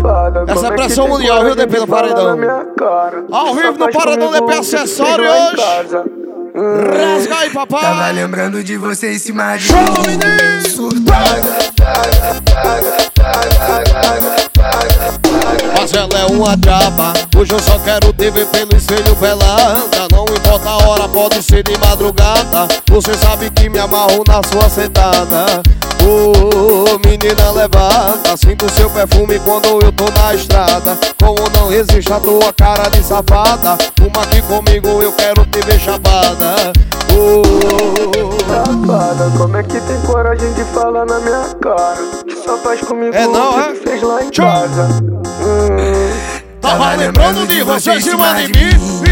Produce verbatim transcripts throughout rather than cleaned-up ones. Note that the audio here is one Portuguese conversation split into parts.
Essa é pressão mundial, viu, D P no paredão? Ao vivo no paredão D P Acessório hoje. Rasga aí, papai. Tava lembrando de você em cima de mim. Surtada. Mas ela é uma diaba. Hoje eu só quero te ver pelo espelho pelada. Não importa a hora, pode ser de madrugada. Você sabe que me amarro na sua sentada. Oh, menina levada, sinto seu perfume quando eu tô na estrada. Como não resiste a tua cara de safada. Uma aqui comigo, eu quero te ver chapada. Oh, safada, como é que tem coragem de falar na minha cara? Que só faz comigo é não, o é? que fez lá em casa. Hum. Tava lembrando de você em cima de mim.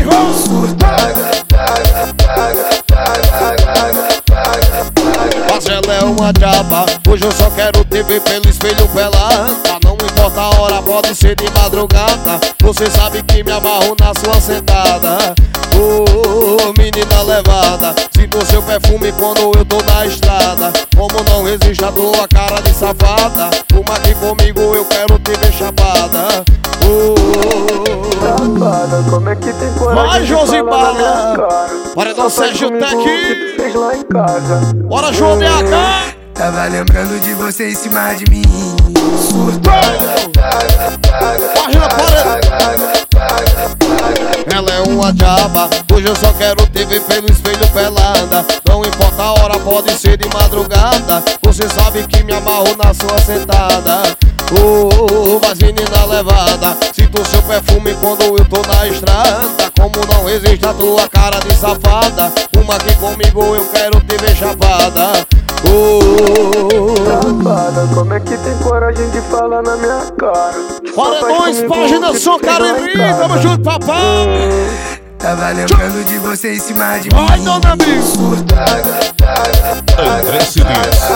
Mas ela é uma diaba. Hoje eu só quero te ver pelo espelho pelada. Não importa a hora, pode ser de madrugada. Você sabe que me amarro na sua sentada. Oh, menina levada, sinto seu perfume quando eu tô na estrada. Como não resiste a tua cara de safada. Uma aqui comigo, eu quero te ver chapada. Oh, safada, como é que tem coragem vai, de Josi falar na minha cara? Paredão Sérgio Tech. O que tu fez lá em casa. Bora, João B H. Tava lembrando de você em cima de mim. Surtada. Página Paredão. Ela é uma diaba. Hoje eu só quero te ver pelo espelho pelada. Não importa a hora, pode ser de madrugada. Você sabe que me amarro na sua sentada. Oh, mas menina levada, sinto seu perfume quando eu tô na estrada. Como não resiste a tua cara de safada. Uma aqui comigo, eu quero te ver chapada. Oh, safada, como é que tem coragem de falar na minha cara? Paredões, página São Cariri, tamo junto, papai. Tava lembrando de você em cima de mim. Vai, dona Miss. André Cidis.